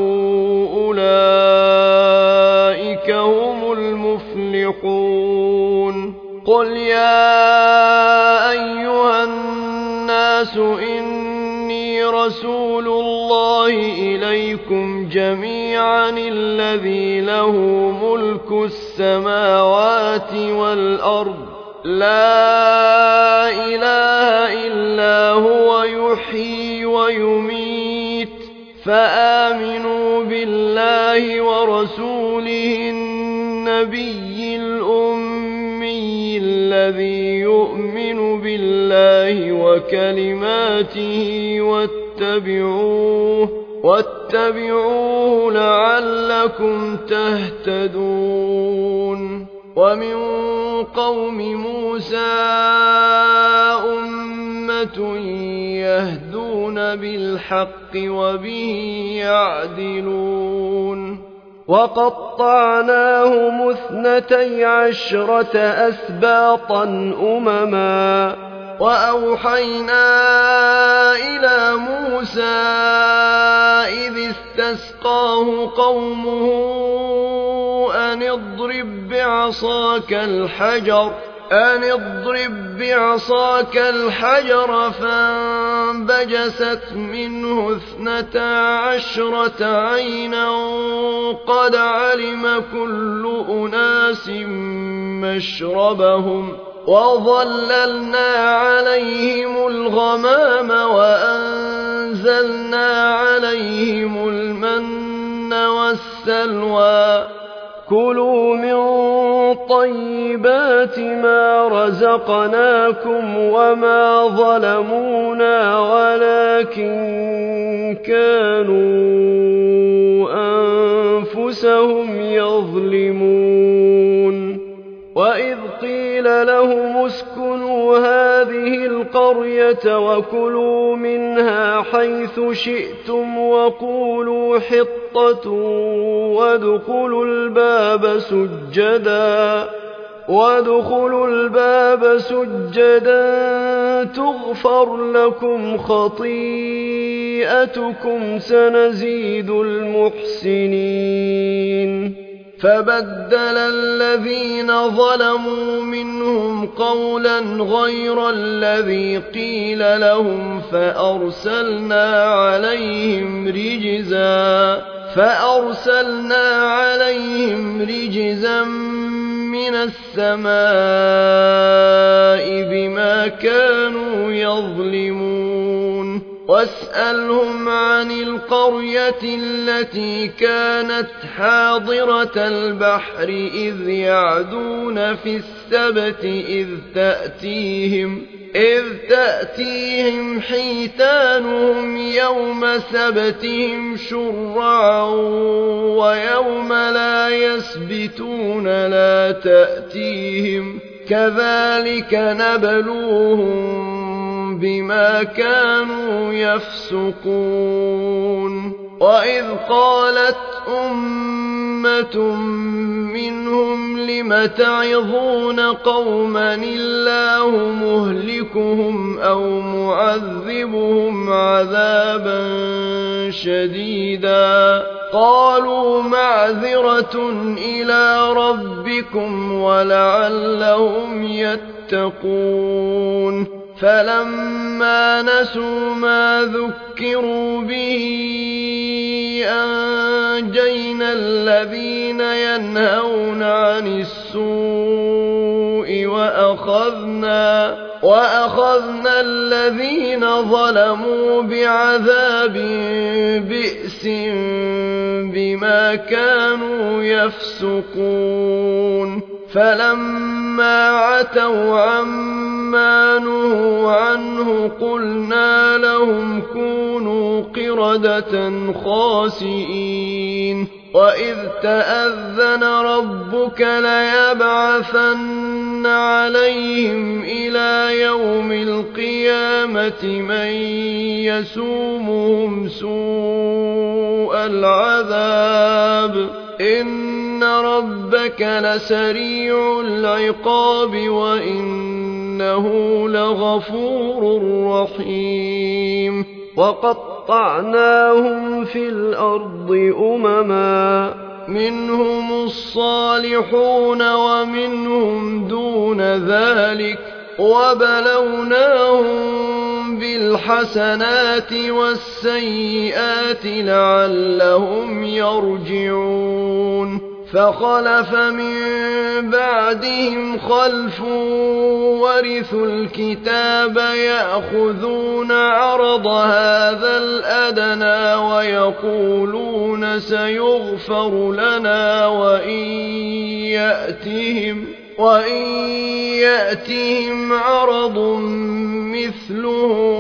أولئك هم المفلحون قل يا أيها الناس إني رسول الله إليكم جميعا الذي له ملك السماوات والأرض لا إله إلا هو يحيي ويميت فآمنوا بالله ورسوله النبي الأمي الذي يؤمن بالله وكلماته واتبعوه لعلكم تهتدون. ومن قوم موسى أمة يهدون بالحق وبه يعدلون. وقطعناهم 12 أسباطا أمما وأوحينا إلى موسى إذ استسقاه قومه أن اضرب بعصاك الحجر فانبجست منه 12 عينا قد علم كل أناس مشربهم وظللنا عليهم الغمام وأنزلنا عليهم المن والسلوى كلوا من طيبات ما رزقناكم وما ظلمونا ولكن كانوا أنفسهم يظلمون. وإذ قيل لهم اسكنوا هذه القرية وكلوا منها حيث شئتم وقولوا حطة وادخلوا الباب سجدا تغفر لكم خطيئتكم سنزيد المحسنين. فبدل الذين ظلموا منهم قولا غير الذي قيل لهم فأرسلنا عليهم رجزا من السماء بما كانوا يظلمون. واسألهم عن القرية التي كانت حاضرة البحر إذ يعدون في السبت إذ تأتيهم حيتانهم يوم سبتهم شرعا ويوم لا يسبتون لا تأتيهم كذلك نبلوهم بما كانوا يفسقون. وإذ قالت أمة منهم لم تعظون قوما الله مهلكهم أو معذبهم عذابا شديدا قالوا معذرة إلى ربكم ولعلهم يتقون. فلما نسوا ما ذكروا به أنجينا الذين ينهون عن السوء وأخذنا الذين ظلموا بعذاب بئس بما كانوا يفسقون. فلما عتوا عما نهوا عنه قلنا لهم كونوا قردة خاسئين. وإذ تأذن ربك ليبعثن عليهم إلى يوم القيامة من يسومهم سوء العذاب إن ربك لسريع العقاب وإنه لغفور رحيم. وقطعناهم في الأرض أمما منهم الصالحون ومنهم دون ذلك وبلوناهم بالحسنات والسيئات لعلهم يرجعون فخلف من بعدهم خلف ورثوا الكتاب يأخذون عرض هذا الأدنى ويقولون سيغفر لنا وإن يأتهم عرض مثله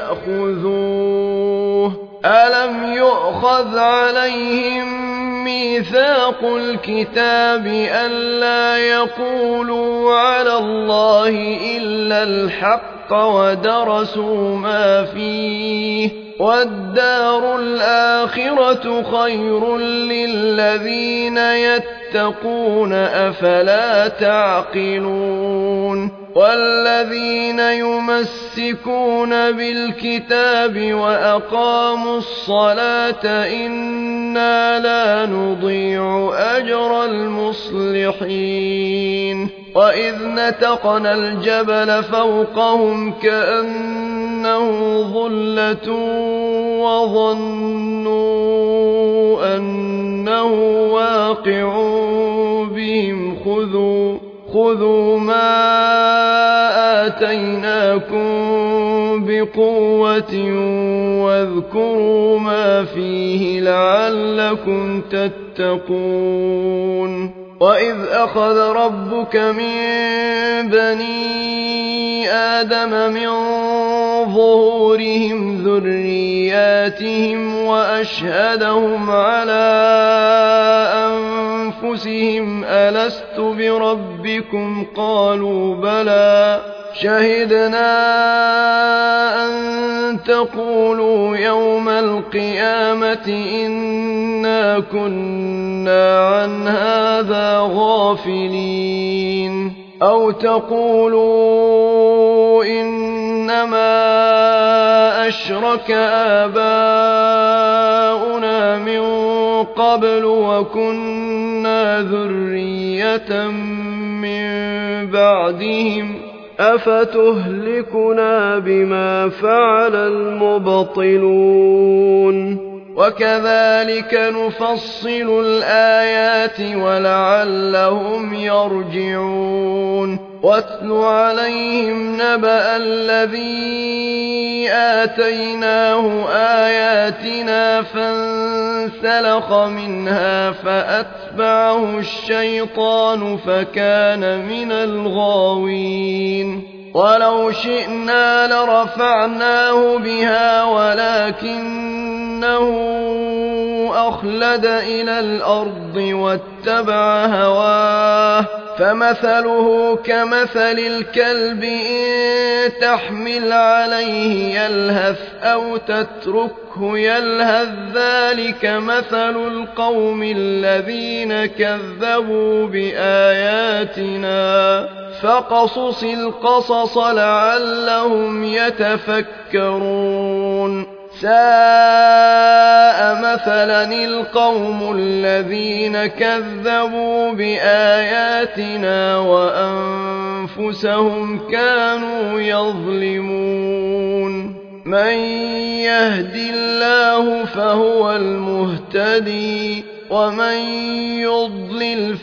يأخذوه ألم يؤخذ عليهم ميثاق الكتاب ألا يقولوا على الله إلا الحق ودرسوا ما فيه والدار الآخرة خير للذين يتقون أفلا تعقلون والذين يمسكون بالكتاب وأقاموا الصلاة إنا لا نضيع أجر المصلحين وإذ نتقنا الجبل فوقهم كأنه ظلة وظنوا أنه واقع بهم خذوا ما آتيناكم بقوة واذكروا ما فيه لعلكم تتقون وإذ أخذ ربك من بني آدم من ظهورهم ذرياتهم وأشهدهم على أنفسهم ألست بربكم قالوا بلى شهدنا أن تقولوا يوم القيامة إنا كنا عن هذا غافلين أو تقولوا إنما أشرك آباؤنا من قبل وكنا ذرية من بعدهم أفتهلكنا بما فعل المبطلون وكذلك نفصل الآيات ولعلهم يرجعون واتل عليهم نبأ الذي آتيناه آياتنا فانسلخ منها فأتبعه الشيطان فكان من الغاوين ولو شئنا لرفعناه بها ولكنه أخلد إلى الأرض واتبع هواه فمثله كمثل الكلب إن تحمل عليه يلهث أو تتركه يلهث ذلك مثل القوم الذين كذبوا بآياتنا فقصص القصص لعلهم يتفكرون ساء مثلا القوم الذين كذبوا بآياتنا وأنفسهم كانوا يظلمون من يهد الله فهو المهتدي ومن يضلل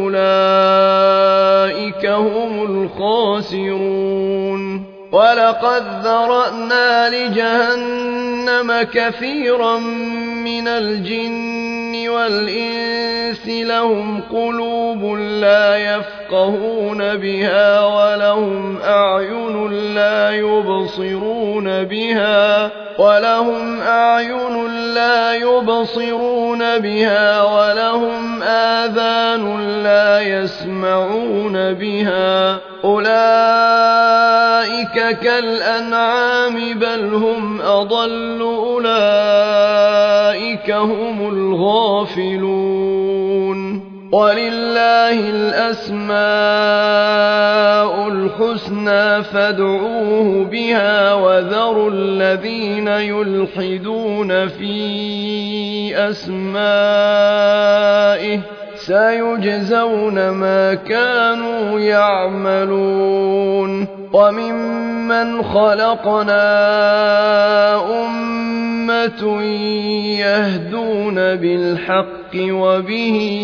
فأولئك هم الخاسرون ولقد ذرأنا لجهنم كثيرا من الجن والإنس لهم قلوب لا يفقهون بها ولهم أعين لا يبصرون بها ولهم آذان لا يسمعون بها أولئك كالأنعام بل هم أضل أولئك هم الغافلون ولله الأسماء الحسنى فادعوه بها وذروا الذين يلحدون في أسمائه سيجزون ما كانوا يعملون وممن خلقنا أمة يهدون بالحق وبه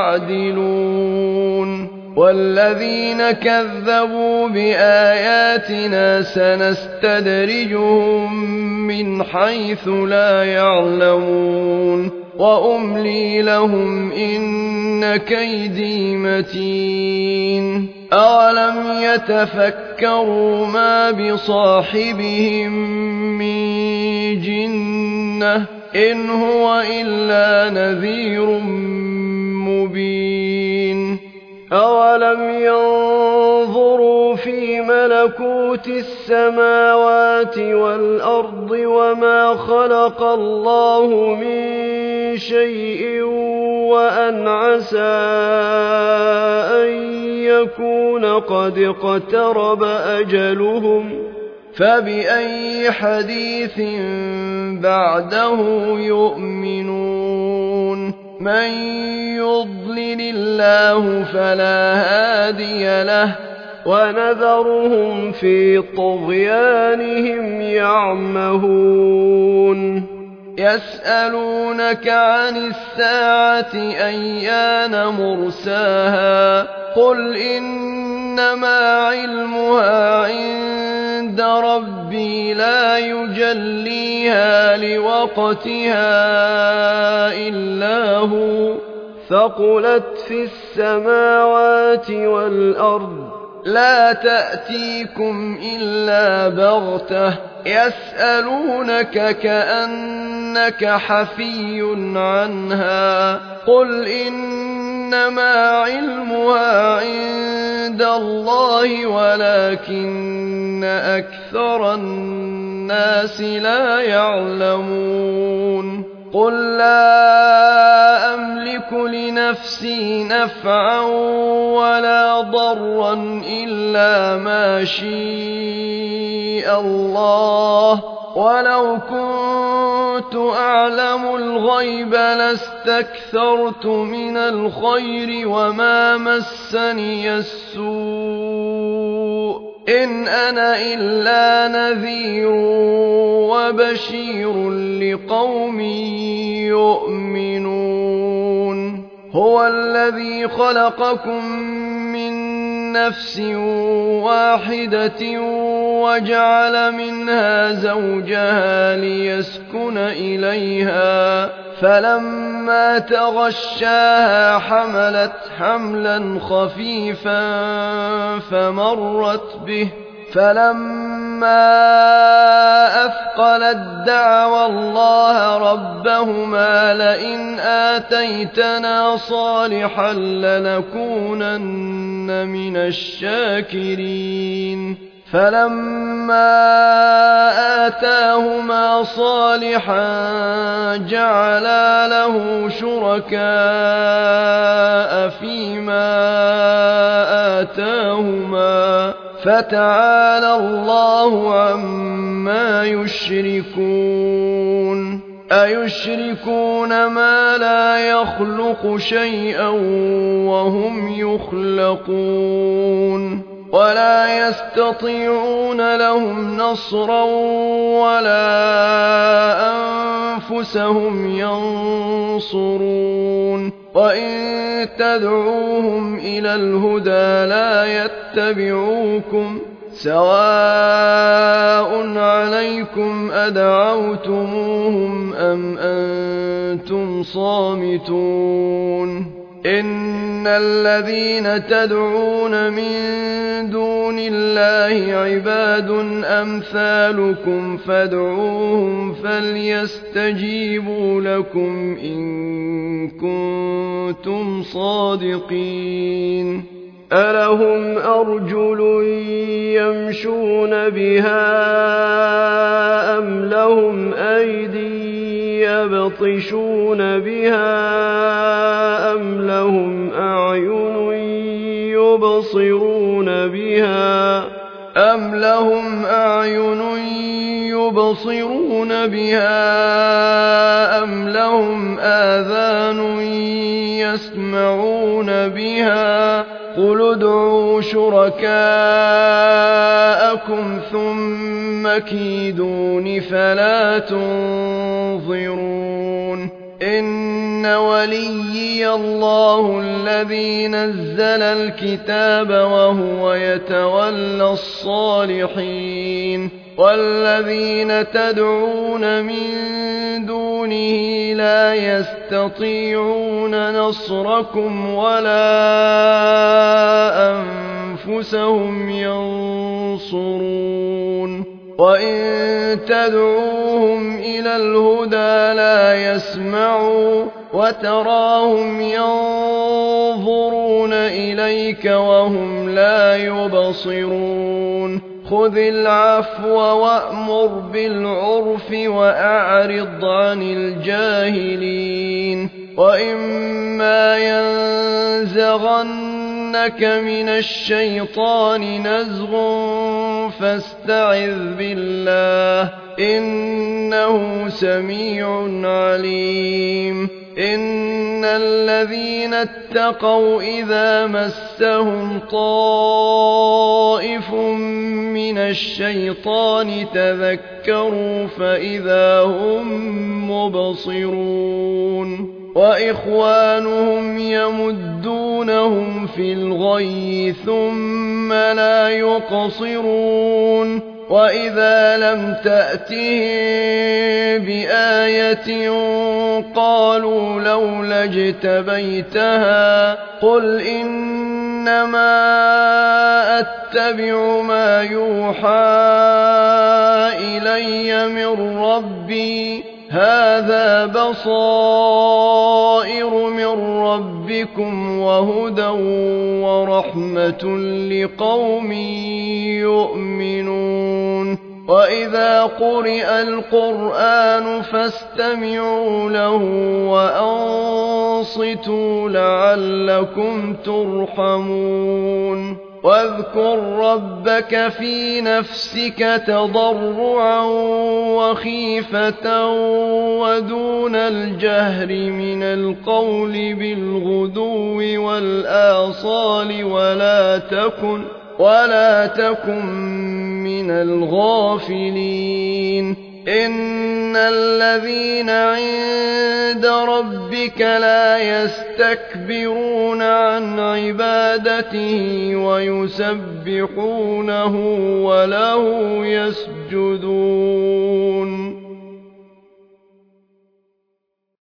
يعدلون والذين كذبوا بآياتنا سنستدرجهم من حيث لا يعلمون وأملي لهم إن كيدي متين أولم يتفكروا ما بصاحبهم من جنة إن هو إلا نذير مبين أولم ينظروا في ملكوت السماوات والأرض وما خلق الله من شيء وأن عسى أن يكون قد اقترب أجلهم فبأي حديث بعده يؤمنون من يضلل الله فلا هادي له ونذرهم في طغيانهم يعمهون يسألونك عن الساعة أيان مرساها قل إنما علمها عند ربي لا يجليها لوقتها إلا هو ثقلت في السماوات والأرض لا تأتيكم إلا بغتة يسألونك كأنك حفي عنها قل إنما علمها عند الله ولكن أكثر الناس لا يعلمون قل لا أملك لنفسي نفعا ولا ضرا إلا ما شاء الله ولو كنت أعلم الغيب لاستكثرت من الخير وما مسني السوء إن أنا إلا نذير وبشير لقوم يؤمنون هو الذي خلقكم من نفس واحدة وجعل منها زوجها ليسكن إليها فلما تغشاها حملت حملا خفيفا فمرت به فلما أثقلت دعوا الله ربهما لئن آتيتنا صالحا لنكونن من الشاكرين فلما آتاهما صالحا جعلا له شركاء فيما آتاهما فتعالى الله عما يشركون أيشركون ما لا يخلق شيئا وهم يخلقون ولا يستطيعون لهم نصرا ولا أنفسهم ينصرون وإن تدعوهم إلى الهدى لا يتبعوكم سواء عليكم أدعوتموهم أم أنتم صامتون إن الذين تدعون من دون الله عباد أمثالكم فادعوهم فليستجيبوا لكم إن كنتم صادقين ألهم أرجل يمشون بها أم لهم أيدي يبطشون بها أم لهم أعين يبصرون بها أم لهم أعين يبصرون بها أم لهم آذان يسمعون بها قل ادعوا شركاءكم ثم كيدون فلا تنظرون إن وليي الله الذي نزل الكتاب وهو يتولى الصالحين والذين تدعون من دونه لا يستطيعون نصركم ولا أنفسهم ينصرون وإن تدعوهم إلى الهدى لا يسمعوا وتراهم ينظرون إليك وهم لا يبصرون خذ العفو وأمر بالعرف وأعرض عن الجاهلين وإما ينزغنك من الشيطان نزغ فاستعذ بالله إنه سميع عليم إن الذين اتقوا إذا مسهم طائف من الشيطان تذكروا فإذا هم مبصرون وإخوانهم يمدونهم في الغي ثم لا يقصرون وإذا لم تأتهم بآية قالوا لولا اجتبيتها قل إنما أتبع ما يوحى إلي من ربي هذا بصائر من ربكم وهدى ورحمة لقوم يؤمنون وإذا قرئ القرآن فاستمعوا له وأنصتوا لعلكم ترحمون واذكر ربك في نفسك تضرعا وخيفة ودون الجهر من القول بالغدو والآصال ولا تكن من الغافلين إن الذين عند ربك لا يستكبرون عن عبادته ويسبحونه وله يسجدون